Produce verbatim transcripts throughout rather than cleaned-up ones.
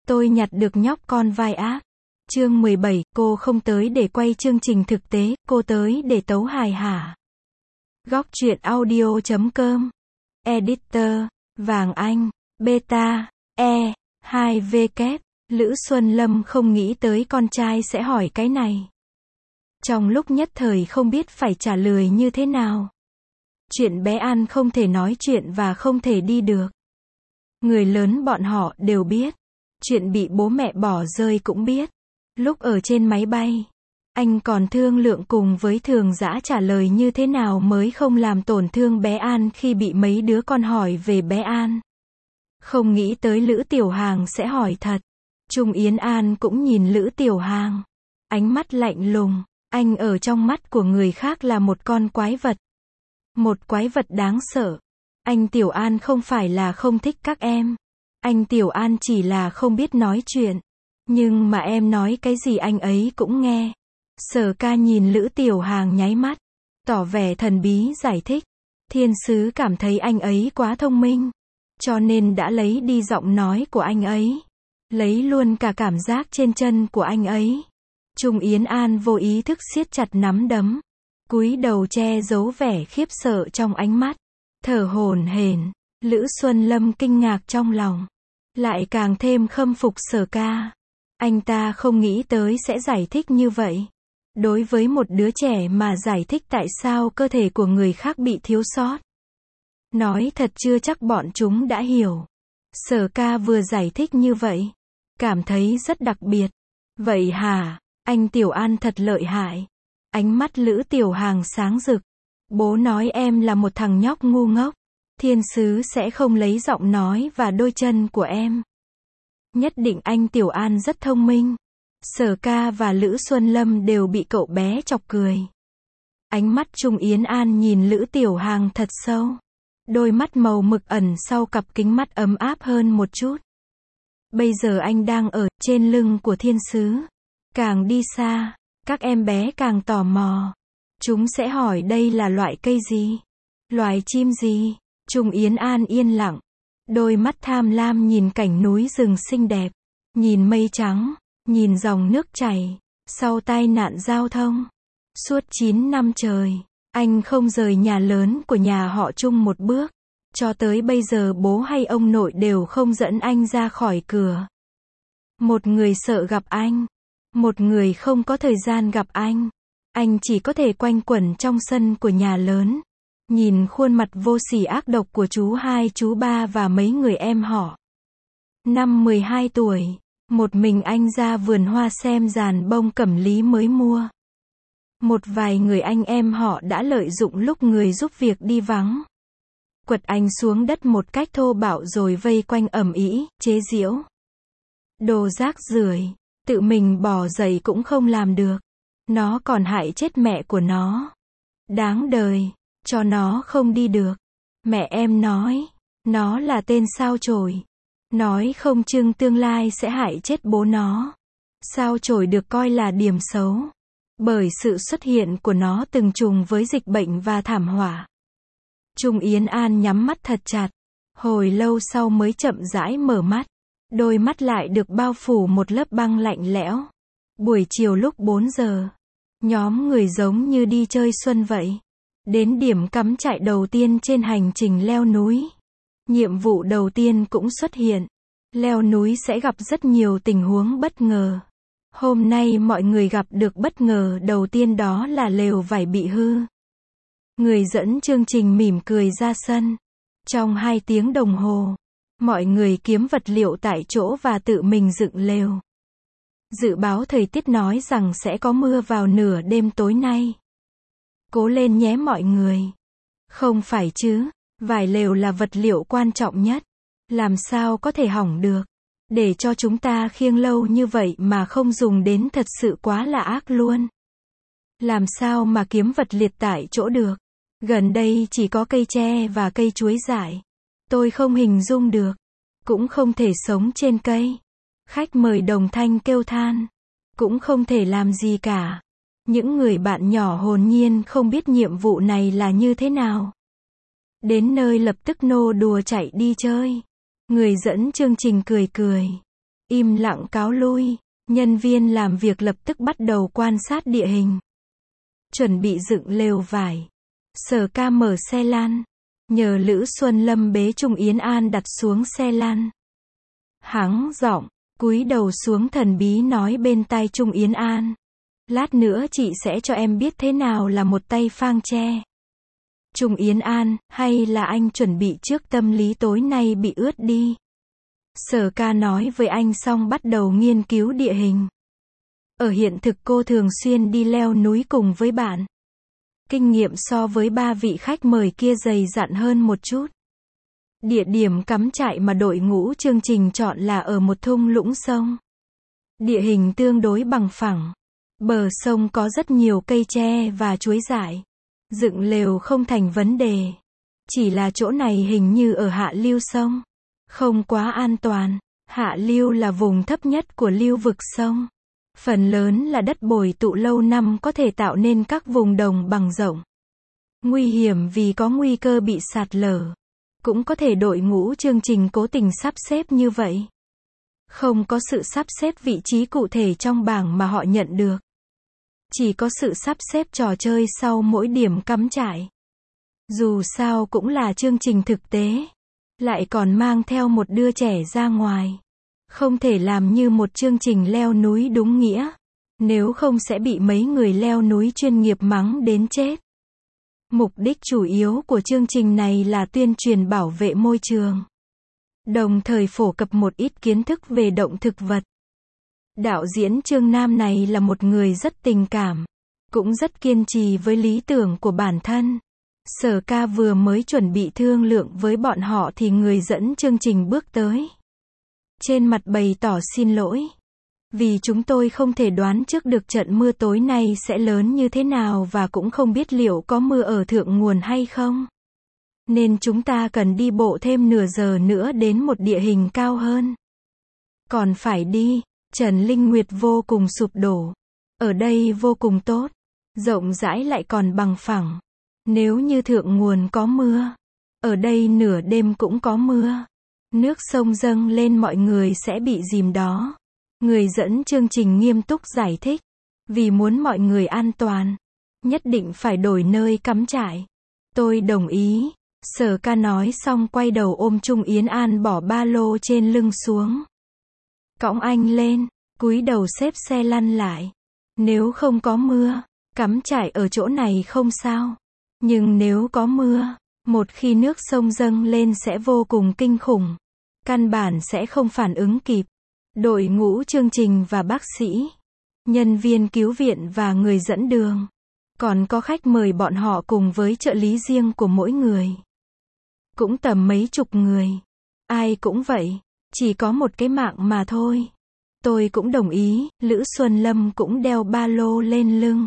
Tôi nhặt được nhóc con vai ác. Chương mười bảy, cô không tới để quay chương trình thực tế, cô tới để tấu hài hả. Góc truyện audio chấm com. Editor, Vàng Anh, Beta, E, hai V kép. Lữ Xuân Lâm không nghĩ tới con trai sẽ hỏi cái này. Trong lúc nhất thời không biết phải trả lời như thế nào. Chuyện bé An không thể nói chuyện và không thể đi được. Người lớn bọn họ đều biết. Chuyện bị bố mẹ bỏ rơi cũng biết. Lúc ở trên máy bay, anh còn thương lượng cùng với Thường Dã trả lời như thế nào mới không làm tổn thương bé An khi bị mấy đứa con hỏi về bé An. Không nghĩ tới Lữ Tiểu Hàng sẽ hỏi thật. Trung Yến An cũng nhìn Lữ Tiểu Hàng. Ánh mắt lạnh lùng. Anh ở trong mắt của người khác là một con quái vật. Một quái vật đáng sợ. Anh Tiểu An không phải là không thích các em. Anh Tiểu An chỉ là không biết nói chuyện. Nhưng mà em nói cái gì anh ấy cũng nghe. Sở Ca nhìn Lữ Tiểu Hàng nháy mắt. Tỏ vẻ thần bí giải thích. Thiên sứ cảm thấy anh ấy quá thông minh. Cho nên đã lấy đi giọng nói của anh ấy. Lấy luôn cả cảm giác trên chân của anh ấy. Trung Yến An vô ý thức siết chặt nắm đấm. Cúi đầu che giấu vẻ khiếp sợ trong ánh mắt. Thở hổn hển. Lữ Xuân Lâm kinh ngạc trong lòng. Lại càng thêm khâm phục Sở Ca. Anh ta không nghĩ tới sẽ giải thích như vậy. Đối với một đứa trẻ mà giải thích tại sao cơ thể của người khác bị thiếu sót. Nói thật chưa chắc bọn chúng đã hiểu. Sở Ca vừa giải thích như vậy. Cảm thấy rất đặc biệt. Vậy hả, anh Tiểu An thật lợi hại. Ánh mắt Lữ Tiểu Hàng sáng rực. Bố nói em là một thằng nhóc ngu ngốc. Thiên sứ sẽ không lấy giọng nói và đôi chân của em. Nhất định anh Tiểu An rất thông minh. Sở Ca và Lữ Xuân Lâm đều bị cậu bé chọc cười. Ánh mắt Trung Yến An nhìn Lữ Tiểu Hàng thật sâu. Đôi mắt màu mực ẩn sau cặp kính mắt ấm áp hơn một chút. Bây giờ anh đang ở trên lưng của thiên sứ. Càng đi xa, các em bé càng tò mò. Chúng sẽ hỏi đây là loại cây gì? Loài chim gì? Trung Yến An yên lặng. Đôi mắt tham lam nhìn cảnh núi rừng xinh đẹp. Nhìn mây trắng. Nhìn dòng nước chảy. Sau tai nạn giao thông. Suốt chín năm trời. Anh không rời nhà lớn của nhà họ Trung một bước. Cho tới bây giờ bố hay ông nội đều không dẫn anh ra khỏi cửa. Một người sợ gặp anh. Một người không có thời gian gặp anh. Anh chỉ có thể quanh quẩn trong sân của nhà lớn. Nhìn khuôn mặt vô sỉ ác độc của chú hai chú ba và mấy người em họ. Năm mười hai tuổi, một mình anh ra vườn hoa xem giàn bông cẩm lý mới mua. Một vài người anh em họ đã lợi dụng lúc người giúp việc đi vắng. Quật anh xuống đất một cách thô bạo rồi vây quanh ầm ĩ, chế giễu. Đồ rác rưởi, tự mình bỏ dậy cũng không làm được. Nó còn hại chết mẹ của nó. Đáng đời, cho nó không đi được. Mẹ em nói, nó là tên sao chổi. Nói không chừng tương lai sẽ hại chết bố nó. Sao chổi được coi là điểm xấu. Bởi sự xuất hiện của nó từng trùng với dịch bệnh và thảm họa. Trung Yến An nhắm mắt thật chặt. Hồi lâu sau mới chậm rãi mở mắt. Đôi mắt lại được bao phủ một lớp băng lạnh lẽo. Buổi chiều lúc bốn giờ. Nhóm người giống như đi chơi xuân vậy. Đến điểm cắm trại đầu tiên trên hành trình leo núi. Nhiệm vụ đầu tiên cũng xuất hiện. Leo núi sẽ gặp rất nhiều tình huống bất ngờ. Hôm nay mọi người gặp được bất ngờ đầu tiên đó là lều vải bị hư. Người dẫn chương trình mỉm cười ra sân. Trong hai tiếng đồng hồ, mọi người kiếm vật liệu tại chỗ và tự mình dựng lều. Dự báo thời tiết nói rằng sẽ có mưa vào nửa đêm tối nay. Cố lên nhé mọi người. Không phải chứ, vải lều là vật liệu quan trọng nhất. Làm sao có thể hỏng được. Để cho chúng ta khiêng lâu như vậy mà không dùng đến thật sự quá là ác luôn. Làm sao mà kiếm vật liệt tại chỗ được. Gần đây chỉ có cây tre và cây chuối dại. Tôi không hình dung được. Cũng không thể sống trên cây. Khách mời đồng thanh kêu than. Cũng không thể làm gì cả. Những người bạn nhỏ hồn nhiên không biết nhiệm vụ này là như thế nào. Đến nơi lập tức nô đùa chạy đi chơi. Người dẫn chương trình cười cười. Im lặng cáo lui, nhân viên làm việc lập tức bắt đầu quan sát địa hình. Chuẩn bị dựng lều vải. Sở Ca mở xe lăn, nhờ Lữ Xuân Lâm bế Trung Yến An đặt xuống xe lăn. Hắng giọng, cúi đầu xuống thần bí nói bên tai Trung Yến An. Lát nữa chị sẽ cho em biết thế nào là một tay phang tre. Trung Yến An, hay là anh chuẩn bị trước tâm lý tối nay bị ướt đi. Sở Ca nói với anh xong bắt đầu nghiên cứu địa hình. Ở hiện thực cô thường xuyên đi leo núi cùng với bạn. Kinh nghiệm so với ba vị khách mời kia dày dặn hơn một chút. Địa điểm cắm trại mà đội ngũ chương trình chọn là ở một thung lũng sông. Địa hình tương đối bằng phẳng. Bờ sông có rất nhiều cây tre và chuối dại. Dựng lều không thành vấn đề. Chỉ là chỗ này hình như ở hạ lưu sông. Không quá an toàn. Hạ lưu là vùng thấp nhất của lưu vực sông. Phần lớn là đất bồi tụ lâu năm có thể tạo nên các vùng đồng bằng rộng. Nguy hiểm vì có nguy cơ bị sạt lở. Cũng có thể đội ngũ chương trình cố tình sắp xếp như vậy. Không có sự sắp xếp vị trí cụ thể trong bảng mà họ nhận được. Chỉ có sự sắp xếp trò chơi sau mỗi điểm cắm trại. Dù sao cũng là chương trình thực tế. Lại còn mang theo một đứa trẻ ra ngoài. Không thể làm như một chương trình leo núi đúng nghĩa. Nếu không sẽ bị mấy người leo núi chuyên nghiệp mắng đến chết. Mục đích chủ yếu của chương trình này là tuyên truyền bảo vệ môi trường. Đồng thời phổ cập một ít kiến thức về động thực vật. Đạo diễn Trương Nam này là một người rất tình cảm. Cũng rất kiên trì với lý tưởng của bản thân. Sở Ca vừa mới chuẩn bị thương lượng với bọn họ thì người dẫn chương trình bước tới. Trên mặt bày tỏ xin lỗi. Vì chúng tôi không thể đoán trước được trận mưa tối nay sẽ lớn như thế nào và cũng không biết liệu có mưa ở thượng nguồn hay không. Nên chúng ta cần đi bộ thêm nửa giờ nữa đến một địa hình cao hơn. Còn phải đi, Trần Linh Nguyệt vô cùng sụp đổ. Ở đây vô cùng tốt, rộng rãi lại còn bằng phẳng. Nếu như thượng nguồn có mưa, ở đây nửa đêm cũng có mưa. Nước sông dâng lên mọi người sẽ bị dìm đó. Người dẫn chương trình nghiêm túc giải thích. Vì muốn mọi người an toàn, nhất định phải đổi nơi cắm trại. Tôi đồng ý. Sở Ca nói xong quay đầu ôm Trung Yến An bỏ ba lô trên lưng xuống. Cõng anh lên, cúi đầu xếp xe lăn lại. Nếu không có mưa, cắm trại ở chỗ này không sao. Nhưng nếu có mưa, một khi nước sông dâng lên sẽ vô cùng kinh khủng. Căn bản sẽ không phản ứng kịp. Đội ngũ chương trình và bác sĩ, nhân viên cứu viện và người dẫn đường. Còn có khách mời bọn họ cùng với trợ lý riêng của mỗi người. Cũng tầm mấy chục người. Ai cũng vậy. Chỉ có một cái mạng mà thôi. Tôi cũng đồng ý. Lữ Xuân Lâm cũng đeo ba lô lên lưng.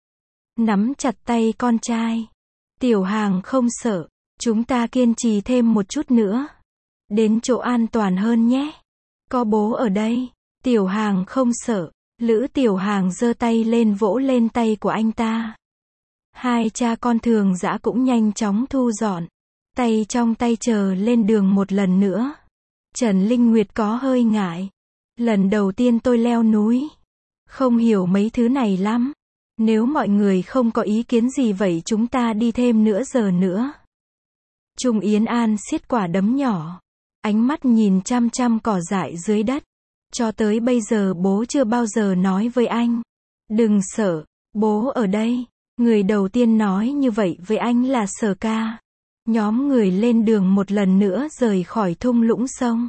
Nắm chặt tay con trai. Tiểu Hàng không sợ. Chúng ta kiên trì thêm một chút nữa. Đến chỗ an toàn hơn nhé. Có bố ở đây. Tiểu Hàng không sợ. Lữ Tiểu Hàng giơ tay lên vỗ lên tay của anh ta. Hai cha con Thường Dã cũng nhanh chóng thu dọn. Tay trong tay chờ lên đường một lần nữa. Trần Linh Nguyệt có hơi ngại. Lần đầu tiên tôi leo núi. Không hiểu mấy thứ này lắm. Nếu mọi người không có ý kiến gì vậy chúng ta đi thêm nửa giờ nữa. Trung Yến An siết quả đấm nhỏ. Ánh mắt nhìn chăm chăm cỏ dại dưới đất. Cho tới bây giờ bố chưa bao giờ nói với anh. Đừng sợ, bố ở đây. Người đầu tiên nói như vậy với anh là Sở Ca. Nhóm người lên đường một lần nữa rời khỏi thung lũng sông.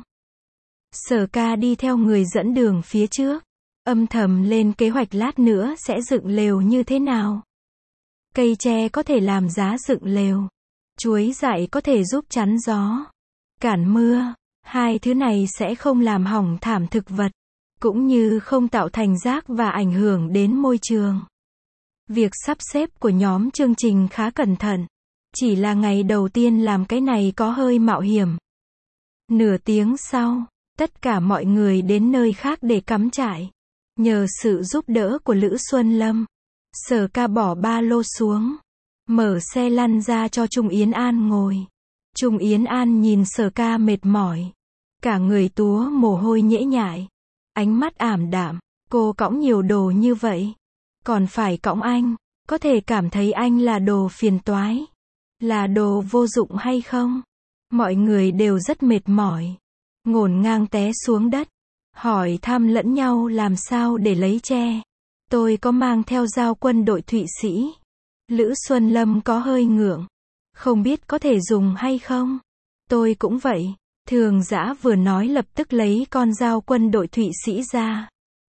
Sở Ca đi theo người dẫn đường phía trước. Âm thầm lên kế hoạch lát nữa sẽ dựng lều như thế nào. Cây tre có thể làm giá dựng lều. Chuối dại có thể giúp chắn gió. Cản mưa. Hai thứ này sẽ không làm hỏng thảm thực vật. Cũng như không tạo thành rác và ảnh hưởng đến môi trường. Việc sắp xếp của nhóm chương trình khá cẩn thận. Chỉ là ngày đầu tiên làm cái này có hơi mạo hiểm. Nửa tiếng sau, tất cả mọi người đến nơi khác để cắm trại. Nhờ sự giúp đỡ của Lữ Xuân Lâm, Sở Ca bỏ ba lô xuống. Mở xe lăn ra cho Trung Yến An ngồi. Trung Yến An nhìn Sở Ca mệt mỏi. Cả người túa mồ hôi nhễ nhại. Ánh mắt ảm đạm, cô cõng nhiều đồ như vậy. Còn phải cõng anh, có thể cảm thấy anh là đồ phiền toái. Là đồ vô dụng hay không? Mọi người đều rất mệt mỏi. Ngổn ngang té xuống đất. Hỏi thăm lẫn nhau làm sao để lấy tre. Tôi có mang theo dao quân đội Thụy Sĩ. Lữ Xuân Lâm có hơi ngượng. Không biết có thể dùng hay không? Tôi cũng vậy. Thường Dã vừa nói lập tức lấy con dao quân đội Thụy Sĩ ra.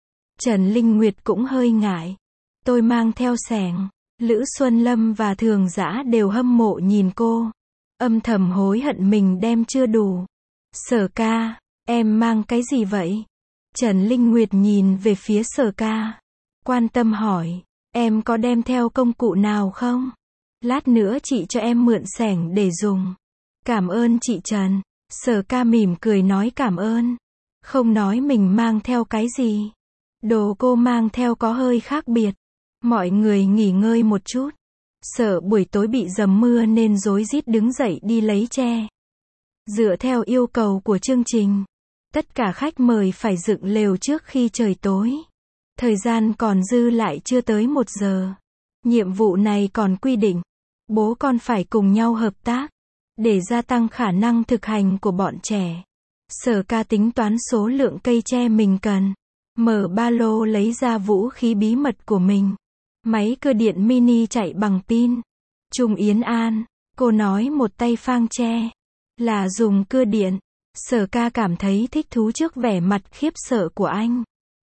Trần Linh Nguyệt cũng hơi ngại. Tôi mang theo xẻng. Lữ Xuân Lâm và Thường Dã đều hâm mộ nhìn cô. Âm thầm hối hận mình đem chưa đủ. Sở ca, em mang cái gì vậy? Trần Linh Nguyệt nhìn về phía Sở ca. Quan tâm hỏi, em có đem theo công cụ nào không? Lát nữa chị cho em mượn xẻng để dùng. Cảm ơn chị Trần. Sở ca mỉm cười nói cảm ơn. Không nói mình mang theo cái gì. Đồ cô mang theo có hơi khác biệt. Mọi người nghỉ ngơi một chút. Sở buổi tối bị dầm mưa nên rối rít đứng dậy đi lấy tre. Dựa theo yêu cầu của chương trình, tất cả khách mời phải dựng lều trước khi trời tối. Thời gian còn dư lại chưa tới một giờ. Nhiệm vụ này còn quy định, bố con phải cùng nhau hợp tác, để gia tăng khả năng thực hành của bọn trẻ. Sở ca tính toán số lượng cây tre mình cần. Mở ba lô lấy ra vũ khí bí mật của mình. Máy cơ điện mini chạy bằng pin. Trung Yến An, cô nói một tay phang tre. Là dùng cưa điện. Sở ca cảm thấy thích thú trước vẻ mặt khiếp sợ của anh.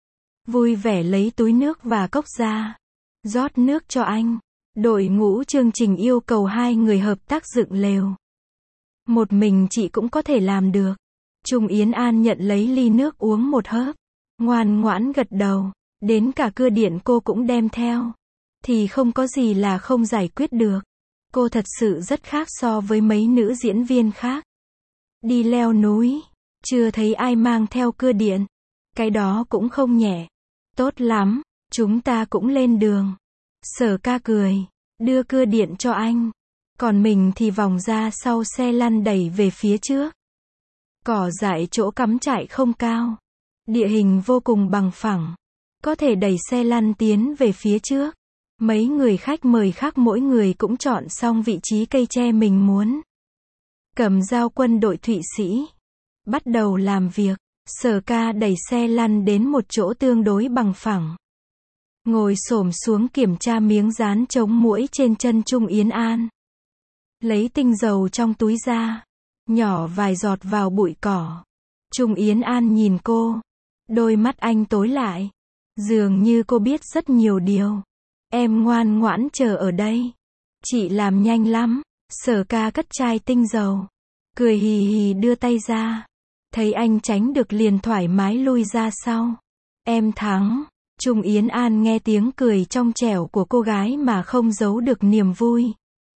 Vui vẻ lấy túi nước và cốc ra. Rót nước cho anh. Đội ngũ chương trình yêu cầu hai người hợp tác dựng lều. Một mình chị cũng có thể làm được. Trung Yến An nhận lấy ly nước uống một hớp. Ngoan ngoãn gật đầu. Đến cả cưa điện cô cũng đem theo. Thì không có gì là không giải quyết được. Cô thật sự rất khác so với mấy nữ diễn viên khác. Đi leo núi. Chưa thấy ai mang theo cưa điện. Cái đó cũng không nhẹ. Tốt lắm. Chúng ta cũng lên đường. Sở ca cười. Đưa cưa điện cho anh. Còn mình thì vòng ra sau xe lăn đẩy về phía trước. Cỏ dại chỗ cắm trại không cao. Địa hình vô cùng bằng phẳng. Có thể đẩy xe lăn tiến về phía trước. Mấy người khách mời khác mỗi người cũng chọn xong vị trí cây tre mình muốn. Cầm dao quân đội Thụy Sĩ. Bắt đầu làm việc. Sở ca đẩy xe lăn đến một chỗ tương đối bằng phẳng. Ngồi xổm xuống kiểm tra miếng dán chống muỗi trên chân Trung Yến An. Lấy tinh dầu trong túi ra. Nhỏ vài giọt vào bụi cỏ. Trung Yến An nhìn cô. Đôi mắt anh tối lại. Dường như cô biết rất nhiều điều. Em ngoan ngoãn chờ ở đây. Chị làm nhanh lắm. Sở ca cất chai tinh dầu. Cười hì hì đưa tay ra. Thấy anh tránh được liền thoải mái lui ra sau. Em thắng. Trung Yến An nghe tiếng cười trong trẻo của cô gái mà không giấu được niềm vui.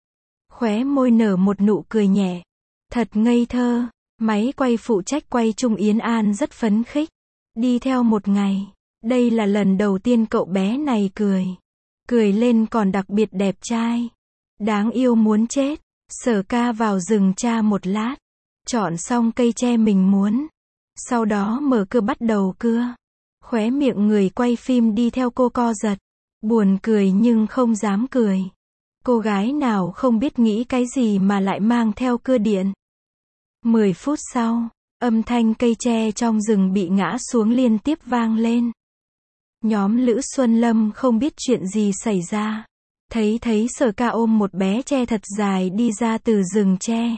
Khóe môi nở một nụ cười nhẹ. Thật ngây thơ. Máy quay phụ trách quay Trung Yến An rất phấn khích. Đi theo một ngày. Đây là lần đầu tiên cậu bé này cười. Cười lên còn đặc biệt đẹp trai. Đáng yêu muốn chết. Sở ca vào rừng tra một lát. Chọn xong cây tre mình muốn. Sau đó mở cưa bắt đầu cưa. Khóe miệng người quay phim đi theo cô co giật. Buồn cười nhưng không dám cười. Cô gái nào không biết nghĩ cái gì mà lại mang theo cưa điện. Mười phút sau, âm thanh cây tre trong rừng bị ngã xuống liên tiếp vang lên. Nhóm Lữ Xuân Lâm không biết chuyện gì xảy ra. Thấy thấy Sở ca ôm một bé tre thật dài đi ra từ rừng tre.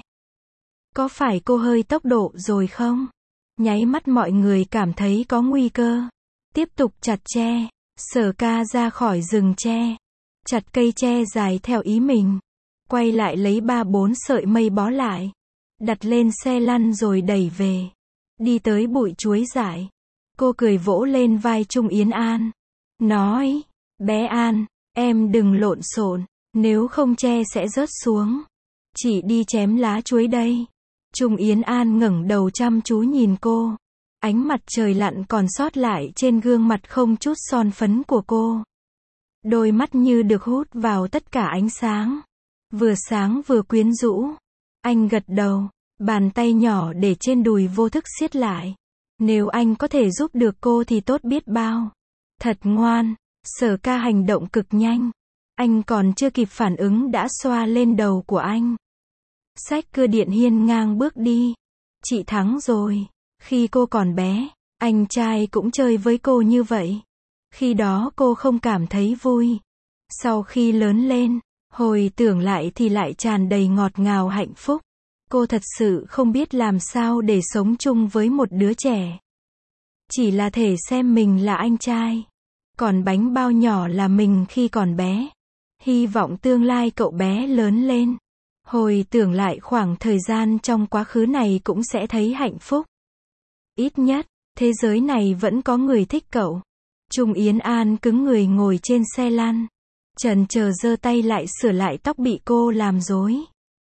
Có phải cô hơi tốc độ rồi không? Nháy mắt mọi người cảm thấy có nguy cơ. Tiếp tục chặt tre. Sở ca ra khỏi rừng tre. Chặt cây tre dài theo ý mình. Quay lại lấy ba bốn sợi mây bó lại. Đặt lên xe lăn rồi đẩy về. Đi tới bụi chuối dại. Cô cười vỗ lên vai Trung Yến An. Nói, bé An, em đừng lộn xộn, nếu không tre sẽ rớt xuống. Chị đi chém lá chuối đây. Trung Yến An ngẩng đầu chăm chú nhìn cô. Ánh mặt trời lặn còn sót lại trên gương mặt không chút son phấn của cô. Đôi mắt như được hút vào tất cả ánh sáng. Vừa sáng vừa quyến rũ. Anh gật đầu, bàn tay nhỏ để trên đùi vô thức siết lại. Nếu anh có thể giúp được cô thì tốt biết bao. Thật ngoan. Sở ca hành động cực nhanh. Anh còn chưa kịp phản ứng đã xoa lên đầu của anh. Xách cưa điện hiên ngang bước đi. Chị thắng rồi. Khi cô còn bé, anh trai cũng chơi với cô như vậy. Khi đó cô không cảm thấy vui. Sau khi lớn lên, hồi tưởng lại thì lại tràn đầy ngọt ngào hạnh phúc. Cô thật sự không biết làm sao để sống chung với một đứa trẻ. Chỉ là thể xem mình là anh trai. Còn bánh bao nhỏ là mình khi còn bé. Hy vọng tương lai cậu bé lớn lên. Hồi tưởng lại khoảng thời gian trong quá khứ này cũng sẽ thấy hạnh phúc. Ít nhất, thế giới này vẫn có người thích cậu. Trung Yến An cứng người ngồi trên xe lăn. Chần chờ giơ tay lại sửa lại tóc bị cô làm rối.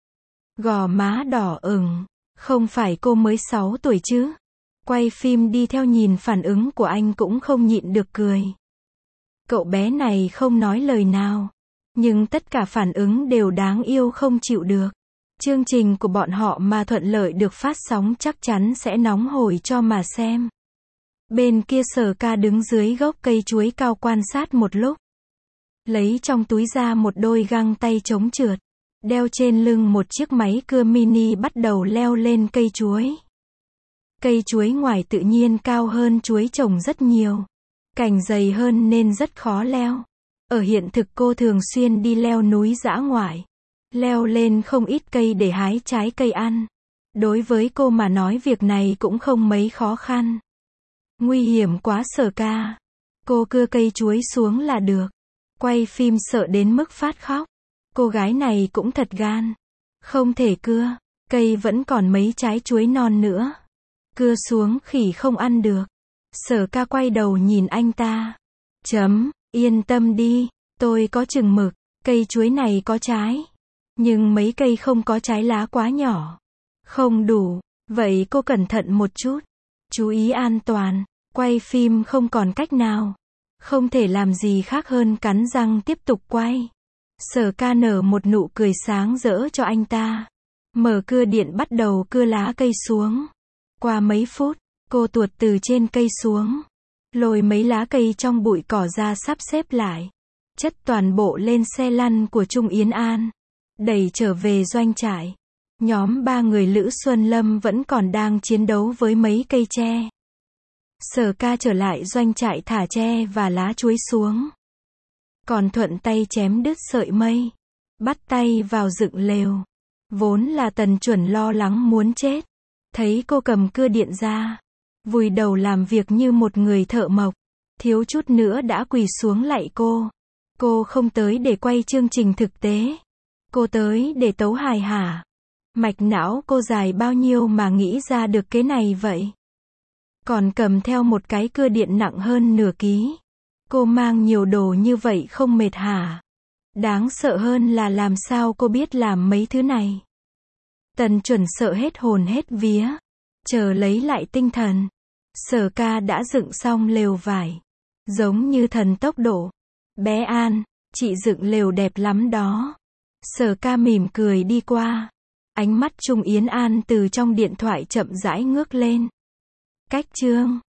Gò má đỏ ửng. Không phải cô mới sáu tuổi chứ? Quay phim đi theo nhìn phản ứng của anh cũng không nhịn được cười. Cậu bé này không nói lời nào. Nhưng tất cả phản ứng đều đáng yêu không chịu được. Chương trình của bọn họ mà thuận lợi được phát sóng chắc chắn sẽ nóng hổi cho mà xem. Bên kia Sở ca đứng dưới gốc cây chuối cao quan sát một lúc. Lấy trong túi ra một đôi găng tay chống trượt. Đeo trên lưng một chiếc máy cưa mini bắt đầu leo lên cây chuối. Cây chuối ngoài tự nhiên cao hơn chuối trồng rất nhiều. Cành dày hơn nên rất khó leo. Ở hiện thực cô thường xuyên đi leo núi dã ngoại. Leo lên không ít cây để hái trái cây ăn. Đối với cô mà nói việc này cũng không mấy khó khăn. Nguy hiểm quá Sở ca. Cô cưa cây chuối xuống là được. Quay phim sợ đến mức phát khóc. Cô gái này cũng thật gan. Không thể cưa. Cây vẫn còn mấy trái chuối non nữa. Cưa xuống khỉ không ăn được. Sở ca quay đầu nhìn anh ta. Chấm, yên tâm đi. Tôi có chừng mực. Cây chuối này có trái. Nhưng mấy cây không có trái lá quá nhỏ. Không đủ. Vậy cô cẩn thận một chút. Chú ý an toàn. Quay phim không còn cách nào. Không thể làm gì khác hơn cắn răng tiếp tục quay. Sở ca nở một nụ cười sáng rỡ cho anh ta. Mở cưa điện bắt đầu cưa lá cây xuống. Qua mấy phút, cô tuột từ trên cây xuống. Lôi mấy lá cây trong bụi cỏ ra sắp xếp lại. Chất toàn bộ lên xe lăn của Trung Yến An. Đẩy trở về doanh trại. Nhóm ba người Lữ Xuân Lâm vẫn còn đang chiến đấu với mấy cây tre. Sở ca trở lại doanh trại thả tre và lá chuối xuống. Còn thuận tay chém đứt sợi mây. Bắt tay vào dựng lều. Vốn là Tần Chuẩn lo lắng muốn chết. Thấy cô cầm cưa điện ra. Vùi đầu làm việc như một người thợ mộc. Thiếu chút nữa đã quỳ xuống lạy cô. Cô không tới để quay chương trình thực tế. Cô tới để tấu hài hả. Mạch não cô dài bao nhiêu mà nghĩ ra được cái này vậy. Còn cầm theo một cái cưa điện nặng hơn nửa ký. Cô mang nhiều đồ như vậy không mệt hả? Đáng sợ hơn là làm sao cô biết làm mấy thứ này. Tần Chuẩn sợ hết hồn hết vía. Chờ lấy lại tinh thần. Sở ca đã dựng xong lều vải. Giống như thần tốc độ. Bé An, chị dựng lều đẹp lắm đó. Sở ca mỉm cười đi qua. Ánh mắt Trung Yến An từ trong điện thoại chậm rãi ngước lên. Cách chương